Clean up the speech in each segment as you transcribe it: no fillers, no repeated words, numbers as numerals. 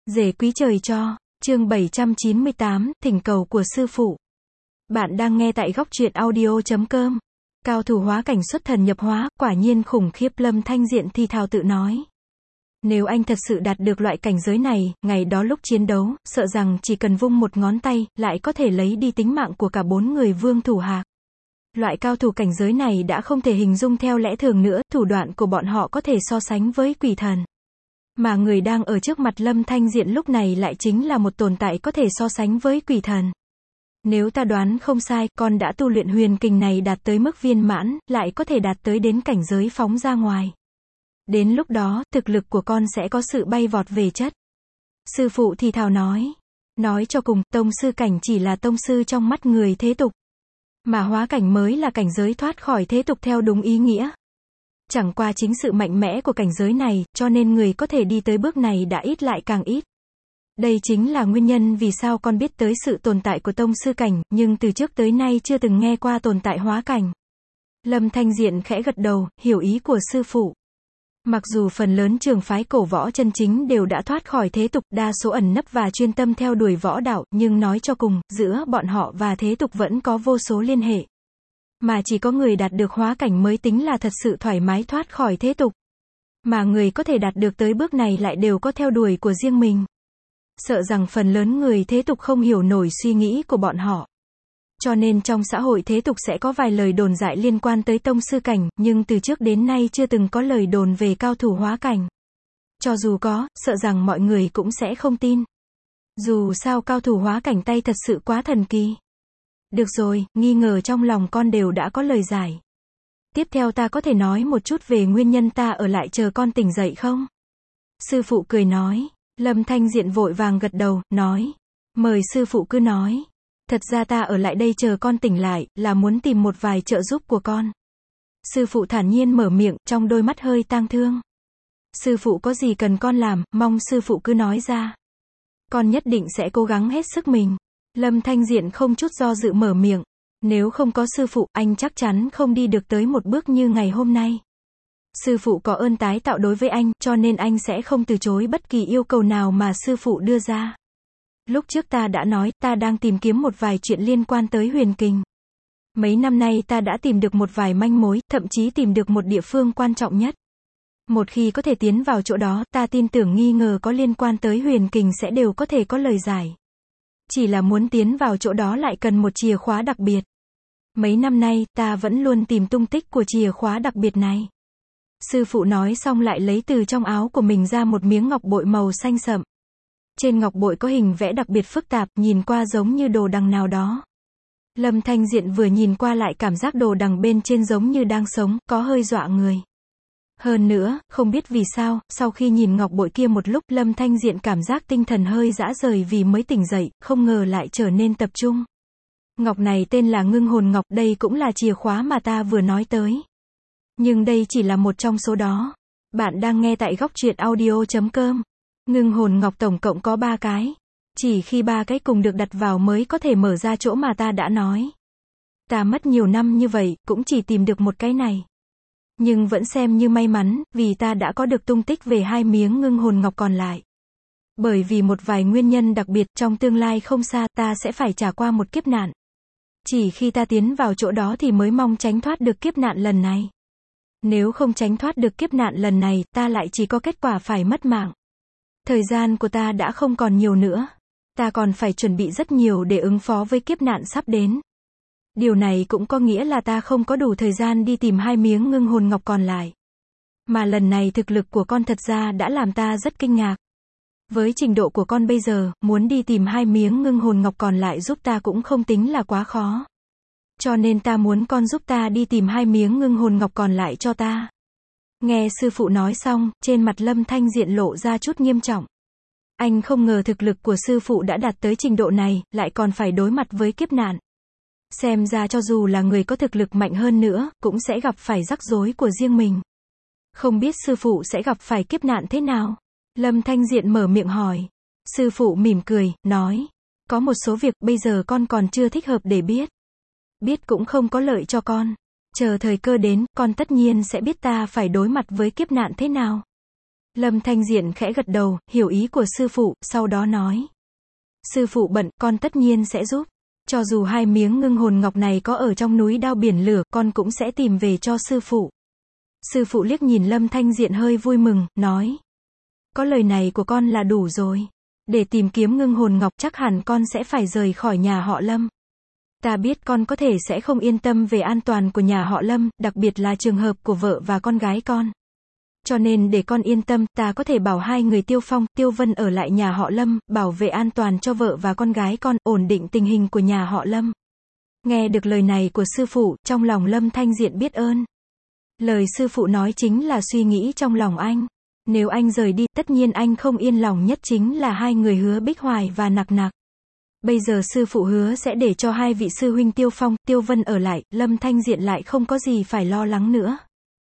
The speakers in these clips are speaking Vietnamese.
Rể quý trời cho, chương 798, thỉnh cầu của sư phụ. Bạn đang nghe tại góc truyện audio.com. Cao thủ hóa cảnh xuất thần nhập hóa, quả nhiên khủng khiếp, Lâm Thanh Diện thì thào tự nói. Nếu anh thật sự đạt được loại cảnh giới này, ngày đó lúc chiến đấu, sợ rằng chỉ cần vung một ngón tay, lại có thể lấy đi tính mạng của cả 4 người Vương Thủ Hạc. Loại cao thủ cảnh giới này đã không thể hình dung theo lẽ thường nữa, thủ đoạn của bọn họ có thể so sánh với quỷ thần. Mà người đang ở trước mặt Lâm Thanh Diện lúc này lại chính là một tồn tại có thể so sánh với quỷ thần. Nếu ta đoán không sai, con đã tu luyện huyền kình này đạt tới mức viên mãn, lại có thể đạt tới đến cảnh giới phóng ra ngoài. Đến lúc đó, thực lực của con sẽ có sự bay vọt về chất. Sư phụ thì thào nói. Nói cho cùng, tông sư cảnh chỉ là tông sư trong mắt người thế tục. Mà hóa cảnh mới là cảnh giới thoát khỏi thế tục theo đúng ý nghĩa. Chẳng qua chính sự mạnh mẽ của cảnh giới này, cho nên người có thể đi tới bước này đã ít lại càng ít. Đây chính là nguyên nhân vì sao con biết tới sự tồn tại của tông sư cảnh, nhưng từ trước tới nay chưa từng nghe qua tồn tại hóa cảnh. Lâm Thanh Diện khẽ gật đầu, hiểu ý của sư phụ. Mặc dù phần lớn trường phái cổ võ chân chính đều đã thoát khỏi thế tục, đa số ẩn nấp và chuyên tâm theo đuổi võ đạo, nhưng nói cho cùng, giữa bọn họ và thế tục vẫn có vô số liên hệ. Mà chỉ có người đạt được hóa cảnh mới tính là thật sự thoải mái thoát khỏi thế tục. Mà người có thể đạt được tới bước này lại đều có theo đuổi của riêng mình. Sợ rằng phần lớn người thế tục không hiểu nổi suy nghĩ của bọn họ. Cho nên trong xã hội thế tục sẽ có vài lời đồn dại liên quan tới tông sư cảnh, nhưng từ trước đến nay chưa từng có lời đồn về cao thủ hóa cảnh. Cho dù có, sợ rằng mọi người cũng sẽ không tin. Dù sao cao thủ hóa cảnh tay thật sự quá thần kỳ. Được rồi, nghi ngờ trong lòng con đều đã có lời giải. Tiếp theo ta có thể nói một chút về nguyên nhân ta ở lại chờ con tỉnh dậy không? Sư phụ cười nói. Lâm Thanh Diện vội vàng gật đầu, nói. Mời sư phụ cứ nói. Thật ra ta ở lại đây chờ con tỉnh lại, là muốn tìm một vài trợ giúp của con. Sư phụ thản nhiên mở miệng, trong đôi mắt hơi tang thương. Sư phụ có gì cần con làm, mong sư phụ cứ nói ra. Con nhất định sẽ cố gắng hết sức mình. Lâm Thanh Diện không chút do dự mở miệng. Nếu không có sư phụ, anh chắc chắn không đi được tới một bước như ngày hôm nay. Sư phụ có ơn tái tạo đối với anh, cho nên anh sẽ không từ chối bất kỳ yêu cầu nào mà sư phụ đưa ra. Lúc trước ta đã nói, ta đang tìm kiếm một vài chuyện liên quan tới huyền kình. Mấy năm nay ta đã tìm được một vài manh mối, thậm chí tìm được một địa phương quan trọng nhất. Một khi có thể tiến vào chỗ đó, ta tin tưởng nghi ngờ có liên quan tới huyền kình sẽ đều có thể có lời giải. Chỉ là muốn tiến vào chỗ đó lại cần một chìa khóa đặc biệt. Mấy năm nay, ta vẫn luôn tìm tung tích của chìa khóa đặc biệt này. Sư phụ nói xong lại lấy từ trong áo của mình ra một miếng ngọc bội màu xanh sậm. Trên ngọc bội có hình vẽ đặc biệt phức tạp, nhìn qua giống như đồ đằng nào đó. Lâm Thanh Diện vừa nhìn qua lại cảm giác đồ đằng bên trên giống như đang sống, có hơi dọa người. Hơn nữa, không biết vì sao, sau khi nhìn ngọc bội kia một lúc, Lâm Thanh Diện cảm giác tinh thần hơi rã rời vì mới tỉnh dậy, không ngờ lại trở nên tập trung. Ngọc này tên là Ngưng Hồn Ngọc, đây cũng là chìa khóa mà ta vừa nói tới. Nhưng đây chỉ là một trong số đó. Bạn đang nghe tại góc truyện audio.com. Ngưng Hồn Ngọc tổng cộng có 3 cái. Chỉ khi 3 cái cùng được đặt vào mới có thể mở ra chỗ mà ta đã nói. Ta mất nhiều năm như vậy, cũng chỉ tìm được một cái này. Nhưng vẫn xem như may mắn, vì ta đã có được tung tích về 2 miếng Ngưng Hồn Ngọc còn lại. Bởi vì một vài nguyên nhân đặc biệt, trong tương lai không xa, ta sẽ phải trải qua một kiếp nạn. Chỉ khi ta tiến vào chỗ đó thì mới mong tránh thoát được kiếp nạn lần này. Nếu không tránh thoát được kiếp nạn lần này, ta lại chỉ có kết quả phải mất mạng. Thời gian của ta đã không còn nhiều nữa. Ta còn phải chuẩn bị rất nhiều để ứng phó với kiếp nạn sắp đến. Điều này cũng có nghĩa là ta không có đủ thời gian đi tìm 2 miếng Ngưng Hồn Ngọc còn lại. Mà lần này thực lực của con thật ra đã làm ta rất kinh ngạc. Với trình độ của con bây giờ, muốn đi tìm 2 miếng Ngưng Hồn Ngọc còn lại giúp ta cũng không tính là quá khó. Cho nên ta muốn con giúp ta đi tìm 2 miếng Ngưng Hồn Ngọc còn lại cho ta. Nghe sư phụ nói xong, trên mặt Lâm Thanh Diện lộ ra chút nghiêm trọng. Anh không ngờ thực lực của sư phụ đã đạt tới trình độ này, lại còn phải đối mặt với kiếp nạn. Xem ra cho dù là người có thực lực mạnh hơn nữa, cũng sẽ gặp phải rắc rối của riêng mình. Không biết sư phụ sẽ gặp phải kiếp nạn thế nào? Lâm Thanh Diện mở miệng hỏi. Sư phụ mỉm cười, nói. Có một số việc bây giờ con còn chưa thích hợp để biết. Biết cũng không có lợi cho con. Chờ thời cơ đến, con tất nhiên sẽ biết ta phải đối mặt với kiếp nạn thế nào. Lâm Thanh Diện khẽ gật đầu, hiểu ý của sư phụ, sau đó nói. Sư phụ bận, con tất nhiên sẽ giúp. Cho dù 2 miếng ngưng hồn ngọc này có ở trong núi đao biển lửa, con cũng sẽ tìm về cho sư phụ. Sư phụ liếc nhìn Lâm Thanh Diện hơi vui mừng, nói. Có lời này của con là đủ rồi. Để tìm kiếm ngưng hồn ngọc chắc hẳn con sẽ phải rời khỏi nhà họ Lâm. Ta biết con có thể sẽ không yên tâm về an toàn của nhà họ Lâm, đặc biệt là trường hợp của vợ và con gái con. Cho nên để con yên tâm, ta có thể bảo 2 người Tiêu Phong, Tiêu Vân ở lại nhà họ Lâm, bảo vệ an toàn cho vợ và con gái con, ổn định tình hình của nhà họ Lâm. Nghe được lời này của sư phụ, trong lòng Lâm Thanh Diện biết ơn. Lời sư phụ nói chính là suy nghĩ trong lòng anh. Nếu anh rời đi, tất nhiên anh không yên lòng nhất chính là 2 người Hứa Bích Hoài và Nặc Nặc. Bây giờ sư phụ hứa sẽ để cho 2 vị sư huynh Tiêu Phong, Tiêu Vân ở lại, Lâm Thanh Diện lại không có gì phải lo lắng nữa.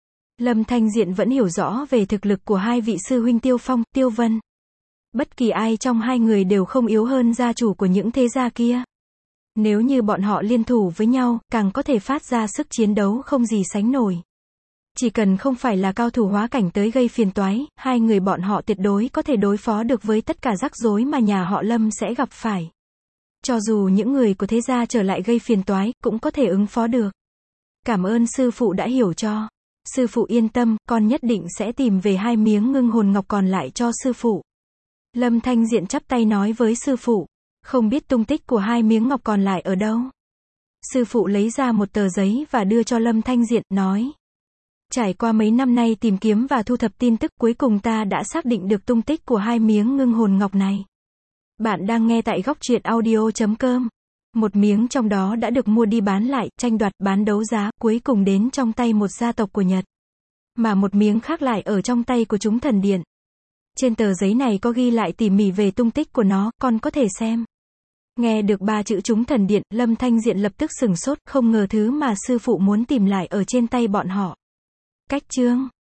Lâm Thanh Diện vẫn hiểu rõ về thực lực của 2 vị sư huynh Tiêu Phong, Tiêu Vân. Bất kỳ ai trong 2 người đều không yếu hơn gia chủ của những thế gia kia. Nếu như bọn họ liên thủ với nhau, càng có thể phát ra sức chiến đấu không gì sánh nổi. Chỉ cần không phải là cao thủ hóa cảnh tới gây phiền toái, 2 người bọn họ tuyệt đối có thể đối phó được với tất cả rắc rối mà nhà họ Lâm sẽ gặp phải. Cho dù những người của thế gia trở lại gây phiền toái, cũng có thể ứng phó được. Cảm ơn sư phụ đã hiểu cho. Sư phụ yên tâm, con nhất định sẽ tìm về 2 miếng ngưng hồn ngọc còn lại cho sư phụ. Lâm Thanh Diện chắp tay nói với sư phụ. Không biết tung tích của 2 miếng ngọc còn lại ở đâu. Sư phụ lấy ra một tờ giấy và đưa cho Lâm Thanh Diện, nói. Trải qua mấy năm nay tìm kiếm và thu thập tin tức, cuối cùng ta đã xác định được tung tích của 2 miếng ngưng hồn ngọc này. Bạn đang nghe tại góc truyện audio.com. Một miếng trong đó đã được mua đi bán lại, tranh đoạt, bán đấu giá, cuối cùng đến trong tay một gia tộc của Nhật. Mà một miếng khác lại ở trong tay của chúng thần điện. Trên tờ giấy này có ghi lại tỉ mỉ về tung tích của nó, con có thể xem. Nghe được 3 chữ chúng thần điện, Lâm Thanh Diện lập tức sửng sốt, không ngờ thứ mà sư phụ muốn tìm lại ở trên tay bọn họ. Cách chương